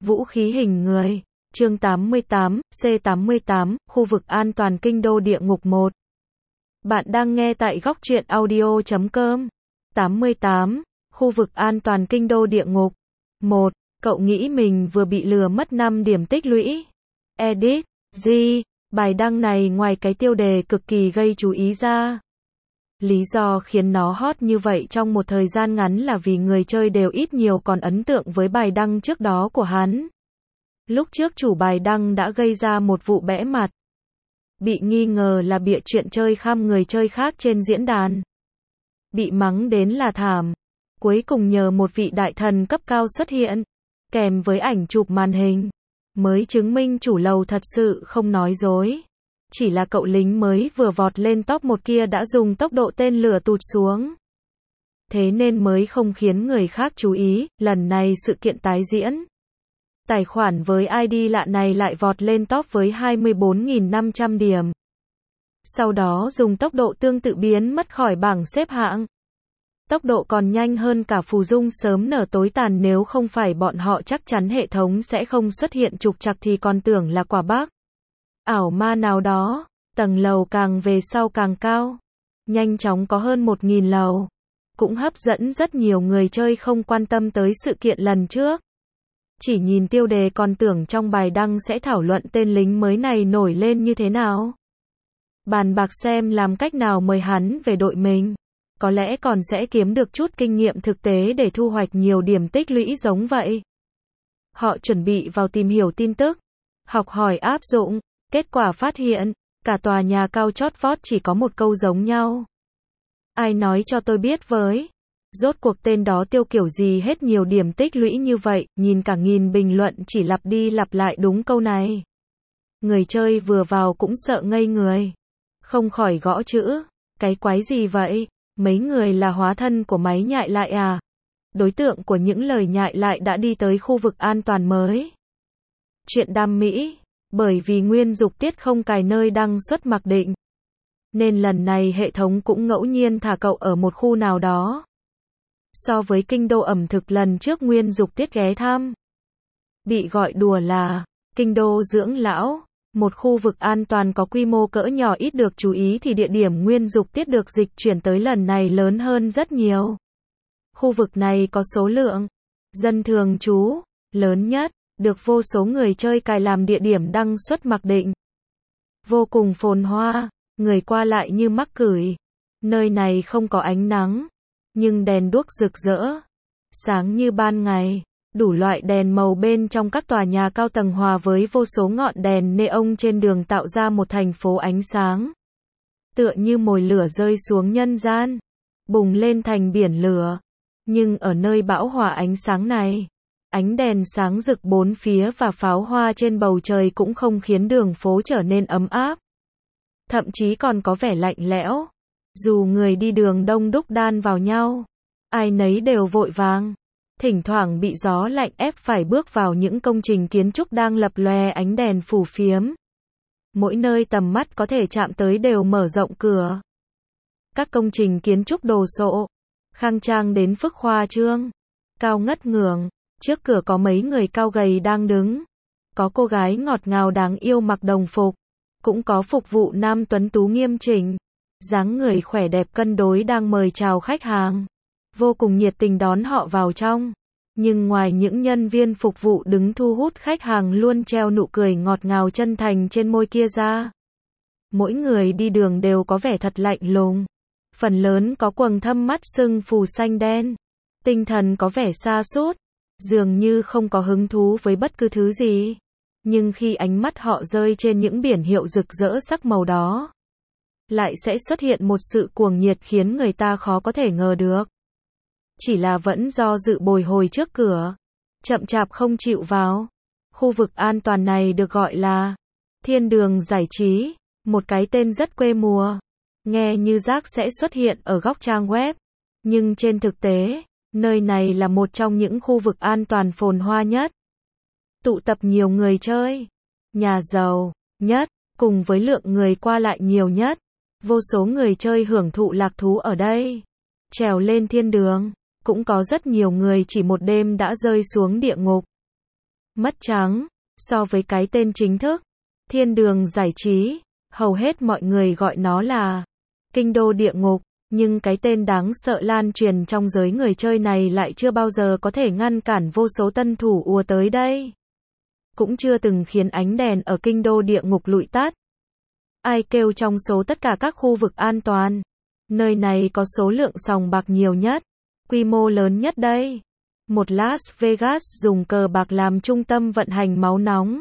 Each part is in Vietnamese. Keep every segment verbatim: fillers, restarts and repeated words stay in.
Vũ khí hình người. Chương tám mươi tám, C tám mươi tám, khu vực an toàn kinh đô địa ngục một. Bạn đang nghe tại góc truyện audio chấm com. tám mươi tám, khu vực an toàn kinh đô địa ngục. một. Cậu nghĩ mình vừa bị lừa mất năm điểm tích lũy. Edit. G. Bài đăng này ngoài cái tiêu đề cực kỳ gây chú ý ra. Lý do khiến nó hot như vậy trong một thời gian ngắn là vì người chơi đều ít nhiều còn ấn tượng với bài đăng trước đó của hắn. Lúc trước chủ bài đăng đã gây ra một vụ bẽ mặt. Bị nghi ngờ là bịa chuyện chơi khăm người chơi khác trên diễn đàn. Bị mắng đến là thảm. Cuối cùng nhờ một vị đại thần cấp cao xuất hiện, kèm với ảnh chụp màn hình, mới chứng minh chủ lầu thật sự không nói dối. Chỉ là cậu lính mới vừa vọt lên top một kia đã dùng tốc độ tên lửa tụt xuống. Thế nên mới không khiến người khác chú ý, lần này sự kiện tái diễn. Tài khoản với i đê lạ này lại vọt lên top với hai mươi bốn nghìn năm trăm điểm. Sau đó dùng tốc độ tương tự biến mất khỏi bảng xếp hạng. Tốc độ còn nhanh hơn cả phù dung sớm nở tối tàn, nếu không phải bọn họ chắc chắn hệ thống sẽ không xuất hiện trục trặc thì còn tưởng là quả bug ảo ma nào đó. Tầng lầu càng về sau càng cao. Nhanh chóng có hơn một nghìn lầu. Cũng hấp dẫn rất nhiều người chơi không quan tâm tới sự kiện lần trước. Chỉ nhìn tiêu đề còn tưởng trong bài đăng sẽ thảo luận tên lính mới này nổi lên như thế nào. Bàn bạc xem làm cách nào mời hắn về đội mình. Có lẽ còn sẽ kiếm được chút kinh nghiệm thực tế để thu hoạch nhiều điểm tích lũy giống vậy. Họ chuẩn bị vào tìm hiểu tin tức, học hỏi áp dụng. Kết quả phát hiện, cả tòa nhà cao chót vót chỉ có một câu giống nhau. Ai nói cho tôi biết với. Rốt cuộc tên đó tiêu kiểu gì hết nhiều điểm tích lũy như vậy, nhìn cả nghìn bình luận chỉ lặp đi lặp lại đúng câu này. Người chơi vừa vào cũng sợ ngây người. Không khỏi gõ chữ. Cái quái gì vậy? Mấy người là hóa thân của máy nhại lại à? Đối tượng của những lời nhại lại đã đi tới khu vực an toàn mới. Chuyện đam mỹ. Bởi vì Nguyên Dục Tiết không cài nơi đăng xuất mặc định, nên lần này hệ thống cũng ngẫu nhiên thả cậu ở một khu nào đó. So với kinh đô ẩm thực lần trước Nguyên Dục Tiết ghé thăm, bị gọi đùa là kinh đô dưỡng lão, một khu vực an toàn có quy mô cỡ nhỏ ít được chú ý, thì địa điểm Nguyên Dục Tiết được dịch chuyển tới lần này lớn hơn rất nhiều. Khu vực này có số lượng dân thường trú lớn nhất, được vô số người chơi cài làm địa điểm đăng xuất mặc định. Vô cùng phồn hoa, người qua lại như mắc cửi. Nơi này không có ánh nắng, nhưng đèn đuốc rực rỡ, sáng như ban ngày. Đủ loại đèn màu bên trong các tòa nhà cao tầng hòa với vô số ngọn đèn neon trên đường tạo ra một thành phố ánh sáng. Tựa như mồi lửa rơi xuống nhân gian, bùng lên thành biển lửa. Nhưng ở nơi bão hòa ánh sáng này, ánh đèn sáng rực bốn phía và pháo hoa trên bầu trời cũng không khiến đường phố trở nên ấm áp. Thậm chí còn có vẻ lạnh lẽo. Dù người đi đường đông đúc đan vào nhau, ai nấy đều vội vàng. Thỉnh thoảng bị gió lạnh ép phải bước vào những công trình kiến trúc đang lập lòe ánh đèn phù phiếm. Mỗi nơi tầm mắt có thể chạm tới đều mở rộng cửa. Các công trình kiến trúc đồ sộ, khang trang đến phức khoa trương, cao ngất ngưởng. Trước cửa có mấy người cao gầy đang đứng. Có cô gái ngọt ngào đáng yêu mặc đồng phục. Cũng có phục vụ nam tuấn tú nghiêm chỉnh, dáng người khỏe đẹp cân đối đang mời chào khách hàng. Vô cùng nhiệt tình đón họ vào trong. Nhưng ngoài những nhân viên phục vụ đứng thu hút khách hàng luôn treo nụ cười ngọt ngào chân thành trên môi kia ra, mỗi người đi đường đều có vẻ thật lạnh lùng. Phần lớn có quầng thâm mắt sưng phù xanh đen. Tinh thần có vẻ sa sút, dường như không có hứng thú với bất cứ thứ gì. Nhưng khi ánh mắt họ rơi trên những biển hiệu rực rỡ sắc màu đó, lại sẽ xuất hiện một sự cuồng nhiệt khiến người ta khó có thể ngờ được. Chỉ là vẫn do dự bồi hồi trước cửa, chậm chạp không chịu vào. Khu vực an toàn này được gọi là Thiên Đường Giải Trí, một cái tên rất quê mùa. Nghe như rác sẽ xuất hiện ở góc trang web. Nhưng trên thực tế, nơi này là một trong những khu vực an toàn phồn hoa nhất. Tụ tập nhiều người chơi, nhà giàu nhất, cùng với lượng người qua lại nhiều nhất. Vô số người chơi hưởng thụ lạc thú ở đây. Trèo lên thiên đường, cũng có rất nhiều người chỉ một đêm đã rơi xuống địa ngục. mất trắng. So với cái tên chính thức, thiên đường giải trí, hầu hết mọi người gọi nó là kinh đô địa ngục, nhưng cái tên đáng sợ lan truyền trong giới người chơi này lại chưa bao giờ có thể ngăn cản vô số tân thủ ùa tới đây. Cũng chưa từng khiến ánh đèn ở kinh đô địa ngục lụi tắt. Ai kêu trong số tất cả các khu vực an toàn, nơi này có số lượng sòng bạc nhiều nhất, quy mô lớn nhất đây. Một Las Vegas dùng cờ bạc làm trung tâm vận hành máu nóng,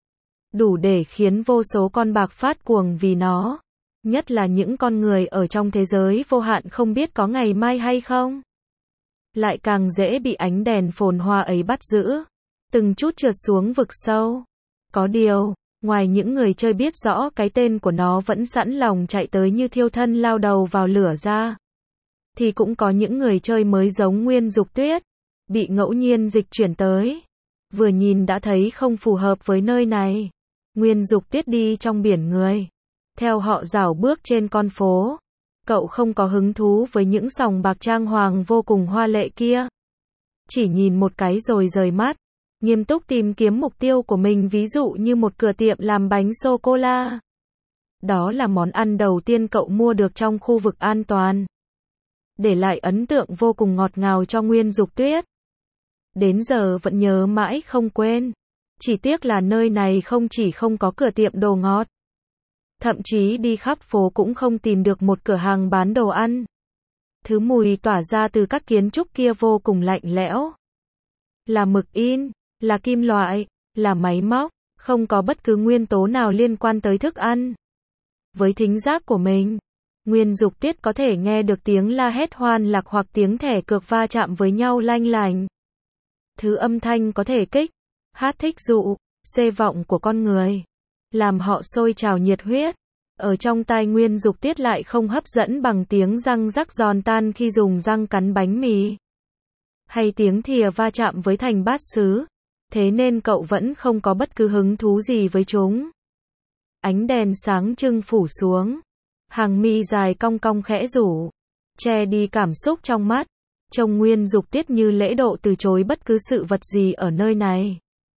đủ để khiến vô số con bạc phát cuồng vì nó, nhất là những con người ở trong thế giới vô hạn không biết có ngày mai hay không. Lại càng dễ bị ánh đèn phồn hoa ấy bắt giữ, từng chút trượt xuống vực sâu. Có điều, ngoài những người chơi biết rõ cái tên của nó vẫn sẵn lòng chạy tới như thiêu thân lao đầu vào lửa ra, thì cũng có những người chơi mới giống Nguyên Dục Tuyết, bị ngẫu nhiên dịch chuyển tới. Vừa nhìn đã thấy không phù hợp với nơi này. Nguyên Dục Tuyết đi trong biển người, theo họ rảo bước trên con phố. Cậu không có hứng thú với những sòng bạc trang hoàng vô cùng hoa lệ kia. Chỉ nhìn một cái rồi rời mắt, nghiêm túc tìm kiếm mục tiêu của mình, ví dụ như một cửa tiệm làm bánh sô-cô-la. Đó là món ăn đầu tiên cậu mua được trong khu vực an toàn, để lại ấn tượng vô cùng ngọt ngào cho Nguyên Dục Tuyết. Đến giờ vẫn nhớ mãi không quên. Chỉ tiếc là nơi này không chỉ không có cửa tiệm đồ ngọt, thậm chí đi khắp phố cũng không tìm được một cửa hàng bán đồ ăn. Thứ mùi tỏa ra từ các kiến trúc kia vô cùng lạnh lẽo. Là mực in, là kim loại, là máy móc, không có bất cứ nguyên tố nào liên quan tới thức ăn. Với thính giác của mình, Nguyên Dục Tuyết có thể nghe được tiếng la hét hoan lạc hoặc tiếng thẻ cược va chạm với nhau lanh lành. Thứ âm thanh có thể kích, hát thích dụ, xê vọng của con người, làm họ sôi trào nhiệt huyết. Ở trong tai Nguyên Dục Tuyết lại không hấp dẫn bằng tiếng răng rắc giòn tan khi dùng răng cắn bánh mì, hay tiếng thìa va chạm với thành bát sứ. Thế nên cậu vẫn không có bất cứ hứng thú gì với chúng. Ánh đèn sáng trưng phủ xuống, hàng mi dài cong cong khẽ rủ, che đi cảm xúc trong mắt. Trông Nguyên Dục Tuyết như lễ độ từ chối bất cứ sự vật gì ở nơi này.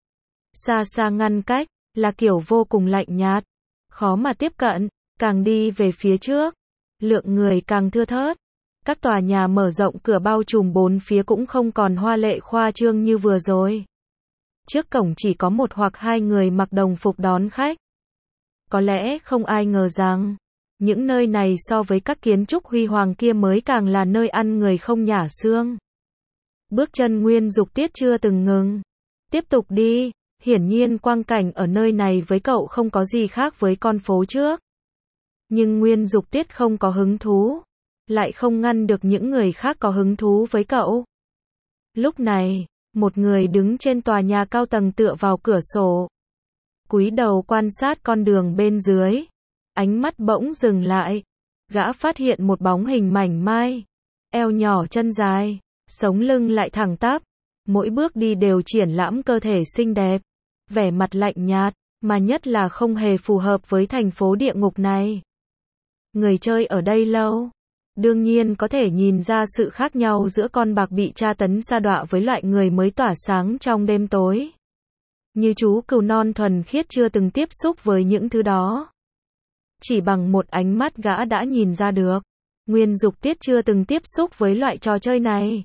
Xa xa ngăn cách, là kiểu vô cùng lạnh nhạt, khó mà tiếp cận. Càng đi về phía trước, lượng người càng thưa thớt. Các tòa nhà mở rộng cửa bao trùm bốn phía cũng không còn hoa lệ khoa trương như vừa rồi. Trước cổng chỉ có một hoặc hai người mặc đồng phục đón khách. Có lẽ không ai ngờ rằng, những nơi này so với các kiến trúc huy hoàng kia mới càng là nơi ăn người không nhả xương. Bước chân Nguyên Dục Tuyết chưa từng ngừng. Tiếp tục đi, hiển nhiên quang cảnh ở nơi này với cậu không có gì khác với con phố trước. Nhưng Nguyên Dục Tuyết không có hứng thú, lại không ngăn được những người khác có hứng thú với cậu. Lúc này, một người đứng trên tòa nhà cao tầng tựa vào cửa sổ, cúi đầu quan sát con đường bên dưới. Ánh mắt bỗng dừng lại. Gã phát hiện một bóng hình mảnh mai, eo nhỏ chân dài, sống lưng lại thẳng tắp. Mỗi bước đi đều triển lãm cơ thể xinh đẹp, vẻ mặt lạnh nhạt, mà nhất là không hề phù hợp với thành phố địa ngục này. Người chơi ở đây lâu, đương nhiên có thể nhìn ra sự khác nhau giữa con bạc bị tra tấn sa đọa với loại người mới tỏa sáng trong đêm tối. Như chú cừu non thuần khiết chưa từng tiếp xúc với những thứ đó. Chỉ bằng một ánh mắt gã đã nhìn ra được, Nguyên Dục Tuyết chưa từng tiếp xúc với loại trò chơi này.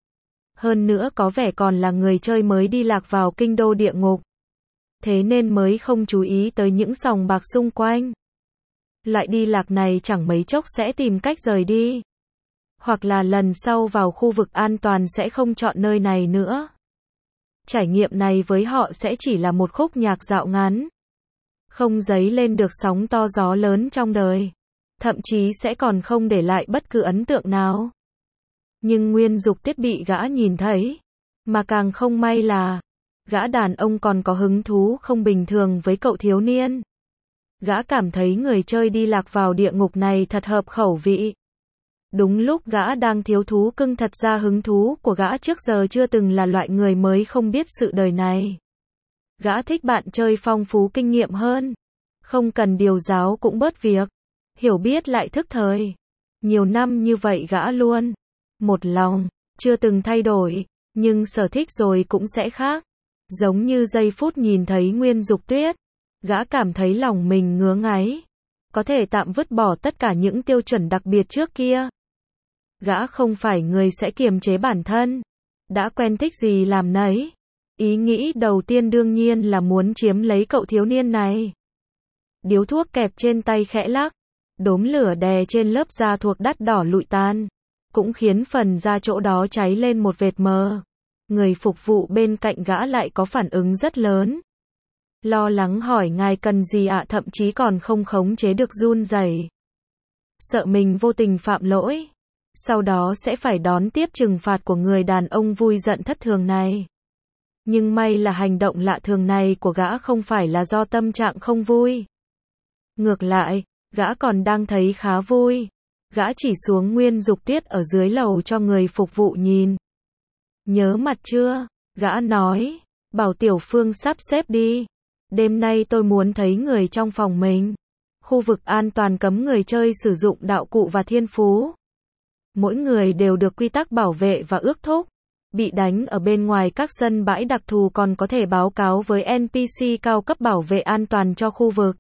Hơn nữa có vẻ còn là người chơi mới đi lạc vào kinh đô địa ngục. Thế nên mới không chú ý tới những sòng bạc xung quanh. Loại đi lạc này chẳng mấy chốc sẽ tìm cách rời đi. Hoặc là lần sau vào khu vực an toàn sẽ không chọn nơi này nữa. Trải nghiệm này với họ sẽ chỉ là một khúc nhạc dạo ngắn, không dấy lên được sóng to gió lớn trong đời. Thậm chí sẽ còn không để lại bất cứ ấn tượng nào. Nhưng Nguyên Dục Tuyết bị gã nhìn thấy. Mà càng không may là, gã đàn ông còn có hứng thú không bình thường với cậu thiếu niên. Gã cảm thấy người chơi đi lạc vào địa ngục này thật hợp khẩu vị. Đúng lúc gã đang thiếu thú cưng, thật ra hứng thú của gã trước giờ chưa từng là loại người mới không biết sự đời này. Gã thích bạn chơi phong phú kinh nghiệm hơn. Không cần điều giáo cũng bớt việc. Hiểu biết lại thức thời. Nhiều năm như vậy gã luôn một lòng, chưa từng thay đổi. Nhưng sở thích rồi cũng sẽ khác. Giống như giây phút nhìn thấy Nguyên Dục Tuyết, gã cảm thấy lòng mình ngứa ngáy. Có thể tạm vứt bỏ tất cả những tiêu chuẩn đặc biệt trước kia. Gã không phải người sẽ kiềm chế bản thân. Đã quen thích gì làm nấy. Ý nghĩ đầu tiên đương nhiên là muốn chiếm lấy cậu thiếu niên này. Điếu thuốc kẹp trên tay khẽ lắc. Đốm lửa đè trên lớp da thuộc đắt đỏ lụi tan. Cũng khiến phần da chỗ đó cháy lên một vệt mờ. Người phục vụ bên cạnh gã lại có phản ứng rất lớn. Lo lắng hỏi ngài cần gì ạ, thậm chí còn không khống chế được run rẩy. Sợ mình vô tình phạm lỗi. Sau đó sẽ phải đón tiếp trừng phạt của người đàn ông vui giận thất thường này. Nhưng may là hành động lạ thường này của gã không phải là do tâm trạng không vui. Ngược lại, gã còn đang thấy khá vui. Gã chỉ xuống Nguyên Dục Tuyết ở dưới lầu cho người phục vụ nhìn. Nhớ mặt chưa? Gã nói. Bảo Tiểu Phương sắp xếp đi. Đêm nay tôi muốn thấy người trong phòng mình. Khu vực an toàn cấm người chơi sử dụng đạo cụ và thiên phú. Mỗi người đều được quy tắc bảo vệ và ước thúc. Bị đánh ở bên ngoài các sân bãi đặc thù còn có thể báo cáo với en pê xê cao cấp bảo vệ an toàn cho khu vực.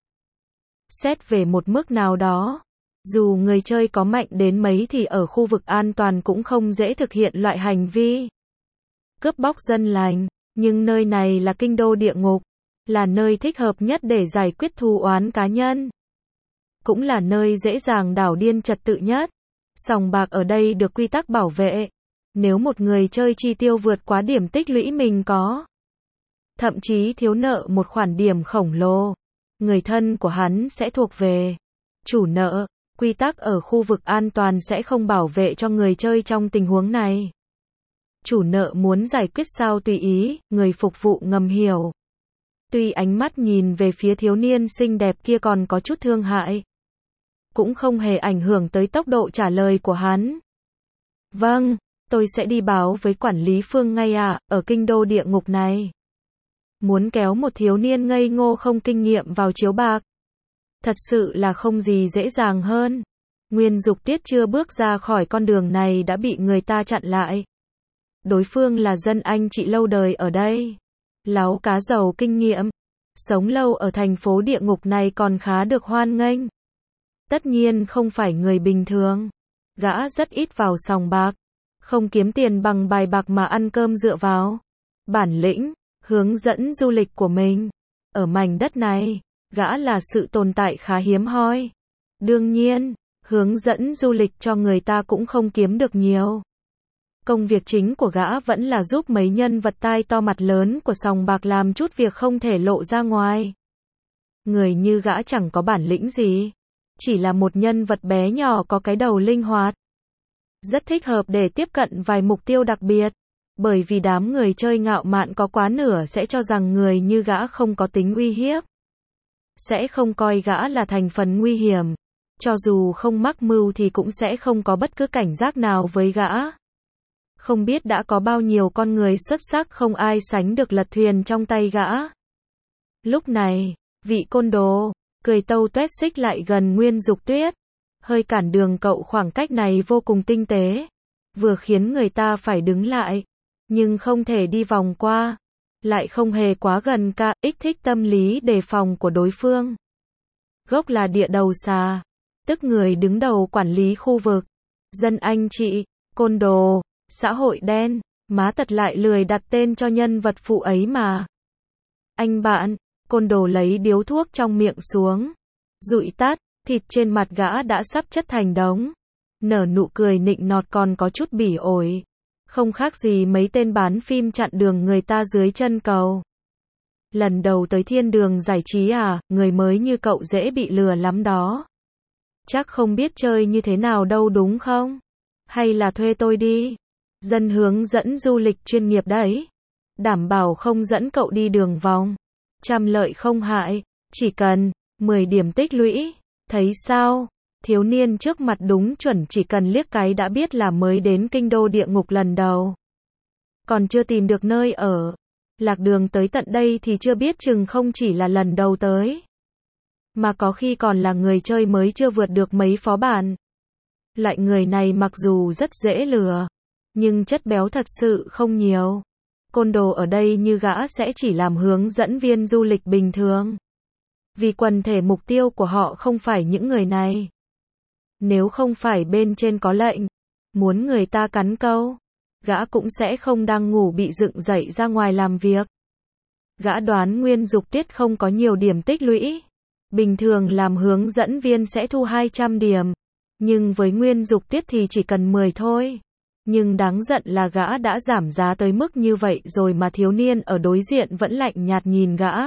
Xét về một mức nào đó, dù người chơi có mạnh đến mấy thì ở khu vực an toàn cũng không dễ thực hiện loại hành vi cướp bóc dân lành, nhưng nơi này là kinh đô địa ngục, là nơi thích hợp nhất để giải quyết thù oán cá nhân. Cũng là nơi dễ dàng đảo điên trật tự nhất. Sòng bạc ở đây được quy tắc bảo vệ. Nếu một người chơi chi tiêu vượt quá điểm tích lũy mình có, thậm chí thiếu nợ một khoản điểm khổng lồ, người thân của hắn sẽ thuộc về chủ nợ. Quy tắc ở khu vực an toàn sẽ không bảo vệ cho người chơi trong tình huống này. Chủ nợ muốn giải quyết sao tùy ý, người phục vụ ngầm hiểu. Tuy ánh mắt nhìn về phía thiếu niên xinh đẹp kia còn có chút thương hại, cũng không hề ảnh hưởng tới tốc độ trả lời của hắn. Vâng, tôi sẽ đi báo với quản lý Phương ngay ạ, ở kinh đô địa ngục này. Muốn kéo một thiếu niên ngây ngô không kinh nghiệm vào chiếu bạc, thật sự là không gì dễ dàng hơn. Nguyên Dục Tuyết chưa bước ra khỏi con đường này đã bị người ta chặn lại. Đối phương là dân anh chị lâu đời ở đây. Láo cá giàu kinh nghiệm. Sống lâu ở thành phố địa ngục này còn khá được hoan nghênh. Tất nhiên không phải người bình thường. Gã rất ít vào sòng bạc. Không kiếm tiền bằng bài bạc mà ăn cơm dựa vào bản lĩnh, hướng dẫn du lịch của mình. Ở mảnh đất này, gã là sự tồn tại khá hiếm hoi. Đương nhiên, hướng dẫn du lịch cho người ta cũng không kiếm được nhiều. Công việc chính của gã vẫn là giúp mấy nhân vật tai to mặt lớn của sòng bạc làm chút việc không thể lộ ra ngoài. Người như gã chẳng có bản lĩnh gì. Chỉ là một nhân vật bé nhỏ có cái đầu linh hoạt. Rất thích hợp để tiếp cận vài mục tiêu đặc biệt. Bởi vì đám người chơi ngạo mạn có quá nửa sẽ cho rằng người như gã không có tính uy hiếp. Sẽ không coi gã là thành phần nguy hiểm. Cho dù không mắc mưu thì cũng sẽ không có bất cứ cảnh giác nào với gã. Không biết đã có bao nhiêu con người xuất sắc không ai sánh được lật thuyền trong tay gã. Lúc này, vị côn đồ, cười tâu tuét xích lại gần Nguyên Dục Tuyết. Hơi cản đường cậu, khoảng cách này vô cùng tinh tế. Vừa khiến người ta phải đứng lại, nhưng không thể đi vòng qua. Lại không hề quá gần ca, ích thích tâm lý đề phòng của đối phương. Gốc là địa đầu xà, tức người đứng đầu quản lý khu vực. Dân anh chị, côn đồ, xã hội đen, má tật lại lười đặt tên cho nhân vật phụ ấy mà. Anh bạn, côn đồ lấy điếu thuốc trong miệng xuống, dụi tắt, thịt trên mặt gã đã sắp chất thành đống. Nở nụ cười nịnh nọt còn có chút bỉ ổi. Không khác gì mấy tên bán phim chặn đường người ta dưới chân cầu. Lần đầu tới thiên đường giải trí à, người mới như cậu dễ bị lừa lắm đó. Chắc không biết chơi như thế nào đâu đúng không? Hay là thuê tôi đi. Dân hướng dẫn du lịch chuyên nghiệp đấy. Đảm bảo không dẫn cậu đi đường vòng. Trăm lợi không hại, chỉ cần mười điểm tích lũy. Thấy sao? Thiếu niên trước mặt đúng chuẩn chỉ cần liếc cái đã biết là mới đến kinh đô địa ngục lần đầu. Còn chưa tìm được nơi ở. Lạc đường tới tận đây thì chưa biết chừng không chỉ là lần đầu tới. Mà có khi còn là người chơi mới chưa vượt được mấy phó bản. Loại người này mặc dù rất dễ lừa, nhưng chất béo thật sự không nhiều. Côn đồ ở đây như gã sẽ chỉ làm hướng dẫn viên du lịch bình thường. Vì quần thể mục tiêu của họ không phải những người này. Nếu không phải bên trên có lệnh, muốn người ta cắn câu, gã cũng sẽ không đang ngủ bị dựng dậy ra ngoài làm việc. Gã đoán Nguyên Dục Tiết không có nhiều điểm tích lũy. Bình thường làm hướng dẫn viên sẽ thu hai trăm điểm. Nhưng với Nguyên Dục Tiết thì chỉ cần mười thôi. Nhưng đáng giận là gã đã giảm giá tới mức như vậy rồi mà thiếu niên ở đối diện vẫn lạnh nhạt nhìn gã.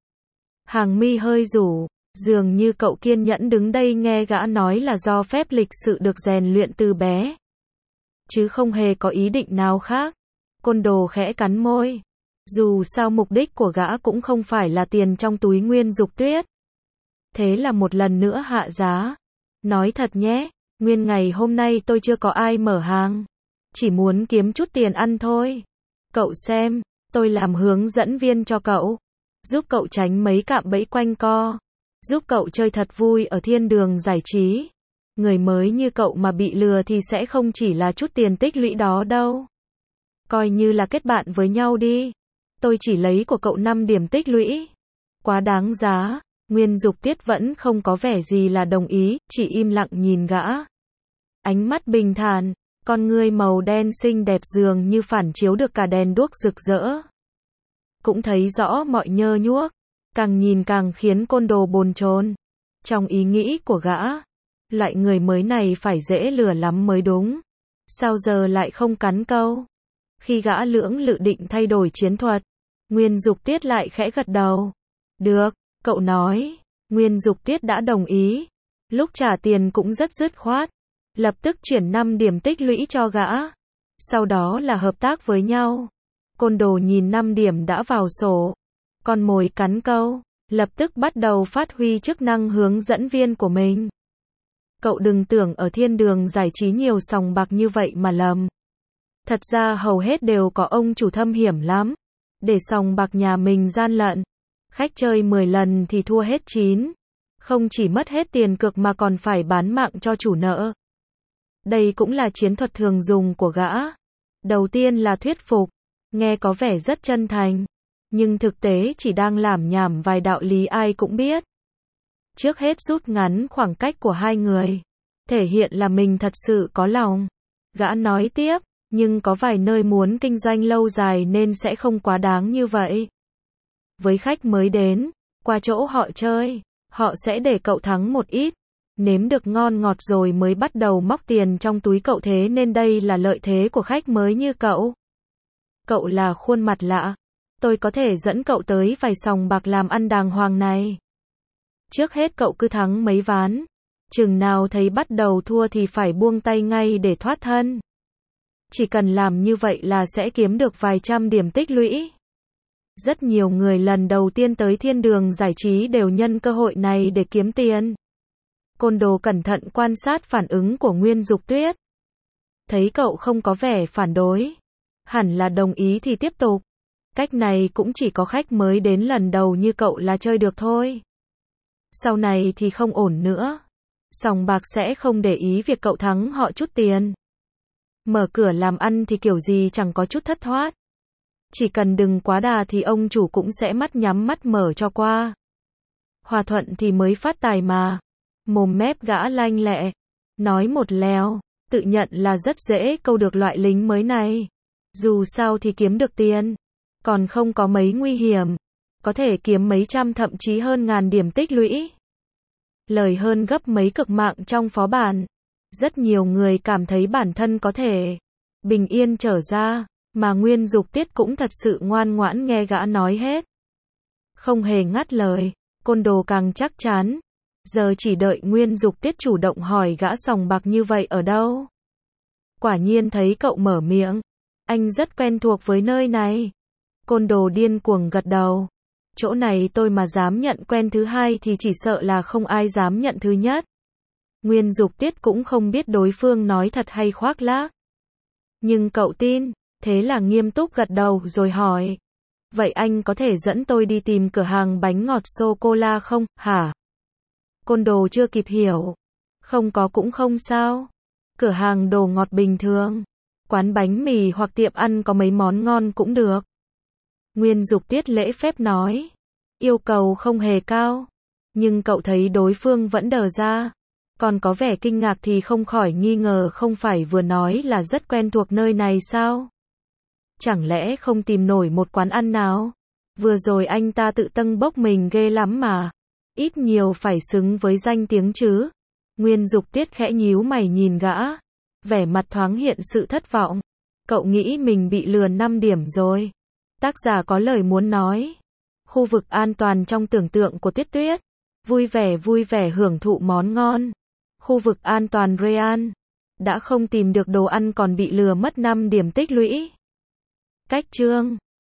Hàng mi hơi rủ, dường như cậu kiên nhẫn đứng đây nghe gã nói là do phép lịch sự được rèn luyện từ bé. Chứ không hề có ý định nào khác. Côn đồ khẽ cắn môi. Dù sao mục đích của gã cũng không phải là tiền trong túi Nguyên Dục Tuyết. Thế là một lần nữa hạ giá. Nói thật nhé, nguyên ngày hôm nay tôi chưa có ai mở hàng. Chỉ muốn kiếm chút tiền ăn thôi. Cậu xem, tôi làm hướng dẫn viên cho cậu. Giúp cậu tránh mấy cạm bẫy quanh co. Giúp cậu chơi thật vui ở thiên đường giải trí. Người mới như cậu mà bị lừa thì sẽ không chỉ là chút tiền tích lũy đó đâu. Coi như là kết bạn với nhau đi. Tôi chỉ lấy của cậu năm điểm tích lũy. Quá đáng giá. Nguyên Dục Tiết vẫn không có vẻ gì là đồng ý, chỉ im lặng nhìn gã. Ánh mắt bình thản, con ngươi màu đen xinh đẹp dường như phản chiếu được cả đèn đuốc rực rỡ. Cũng thấy rõ mọi nhơ nhuốc, càng nhìn càng khiến côn đồ bồn chồn. Trong ý nghĩ của gã, loại người mới này phải dễ lừa lắm mới đúng. Sao giờ lại không cắn câu? Khi gã lưỡng lự định thay đổi chiến thuật, Nguyên Dục Tiết lại khẽ gật đầu. Được, cậu nói. Nguyên Dục Tiết đã đồng ý. Lúc trả tiền cũng rất dứt khoát. Lập tức chuyển năm điểm tích lũy cho gã. Sau đó là hợp tác với nhau. Côn đồ nhìn năm điểm đã vào sổ. Con mồi cắn câu, lập tức bắt đầu phát huy chức năng hướng dẫn viên của mình. Cậu đừng tưởng ở thiên đường giải trí nhiều sòng bạc như vậy mà lầm. Thật ra hầu hết đều có ông chủ thâm hiểm lắm. Để sòng bạc nhà mình gian lận. Khách chơi mười lần thì thua hết chín. Không chỉ mất hết tiền cược mà còn phải bán mạng cho chủ nợ. Đây cũng là chiến thuật thường dùng của gã. Đầu tiên là thuyết phục. Nghe có vẻ rất chân thành. Nhưng thực tế chỉ đang lảm nhảm vài đạo lý ai cũng biết. Trước hết rút ngắn khoảng cách của hai người. Thể hiện là mình thật sự có lòng. Gã nói tiếp, nhưng có vài nơi muốn kinh doanh lâu dài nên sẽ không quá đáng như vậy. Với khách mới đến, qua chỗ họ chơi, họ sẽ để cậu thắng một ít. Nếm được ngon ngọt rồi mới bắt đầu móc tiền trong túi cậu, thế nên đây là lợi thế của khách mới như cậu. Cậu là khuôn mặt lạ. Tôi có thể dẫn cậu tới vài sòng bạc làm ăn đàng hoàng này. Trước hết cậu cứ thắng mấy ván. Chừng nào thấy bắt đầu thua thì phải buông tay ngay để thoát thân. Chỉ cần làm như vậy là sẽ kiếm được vài trăm điểm tích lũy. Rất nhiều người lần đầu tiên tới thiên đường giải trí đều nhân cơ hội này để kiếm tiền. Côn đồ cẩn thận quan sát phản ứng của Nguyên Dục Tuyết. Thấy cậu không có vẻ phản đối. Hẳn là đồng ý thì tiếp tục. Cách này cũng chỉ có khách mới đến lần đầu như cậu là chơi được thôi. Sau này thì không ổn nữa. Sòng bạc sẽ không để ý việc cậu thắng họ chút tiền. Mở cửa làm ăn thì kiểu gì chẳng có chút thất thoát. Chỉ cần đừng quá đà thì ông chủ cũng sẽ mắt nhắm mắt mở cho qua. Hòa thuận thì mới phát tài mà. Mồm mép gã lanh lẹ. Nói một lèo, tự nhận là rất dễ câu được loại lính mới này. Dù sao thì kiếm được tiền. Còn không có mấy nguy hiểm. Có thể kiếm mấy trăm thậm chí hơn ngàn điểm tích lũy. Lời hơn gấp mấy cực mạng trong phó bản. Rất nhiều người cảm thấy bản thân có thể bình yên trở ra. Mà Nguyên Dục Tiết cũng thật sự ngoan ngoãn nghe gã nói hết. Không hề ngắt lời. Côn đồ càng chắc chắn. Giờ chỉ đợi Nguyên Dục Tiết chủ động hỏi gã sòng bạc như vậy ở đâu. Quả nhiên thấy cậu mở miệng. Anh rất quen thuộc với nơi này. Côn đồ điên cuồng gật đầu. Chỗ này tôi mà dám nhận quen thứ hai thì chỉ sợ là không ai dám nhận thứ nhất. Nguyên Dục Tiết cũng không biết đối phương nói thật hay khoác lác. Nhưng cậu tin, thế là nghiêm túc gật đầu rồi hỏi. Vậy anh có thể dẫn tôi đi tìm cửa hàng bánh ngọt sô-cô-la không, hả? Côn đồ chưa kịp hiểu. Không có cũng không sao. Cửa hàng đồ ngọt bình thường. Quán bánh mì hoặc tiệm ăn có mấy món ngon cũng được. Nguyên Dục Tiết lễ phép nói. Yêu cầu không hề cao. Nhưng cậu thấy đối phương vẫn đờ ra. Còn có vẻ kinh ngạc thì không khỏi nghi ngờ không phải vừa nói là rất quen thuộc nơi này sao? Chẳng lẽ không tìm nổi một quán ăn nào? Vừa rồi anh ta tự tâng bốc mình ghê lắm mà. Ít nhiều phải xứng với danh tiếng chứ. Nguyên Dục Tiết khẽ nhíu mày nhìn gã. Vẻ mặt thoáng hiện sự thất vọng. Cậu nghĩ mình bị lừa năm điểm rồi. Tác giả có lời muốn nói. Khu vực an toàn trong tưởng tượng của Tuyết Tuyết. Vui vẻ vui vẻ hưởng thụ món ngon. Khu vực an toàn Ryan. Đã không tìm được đồ ăn còn bị lừa mất năm điểm tích lũy. Cách chương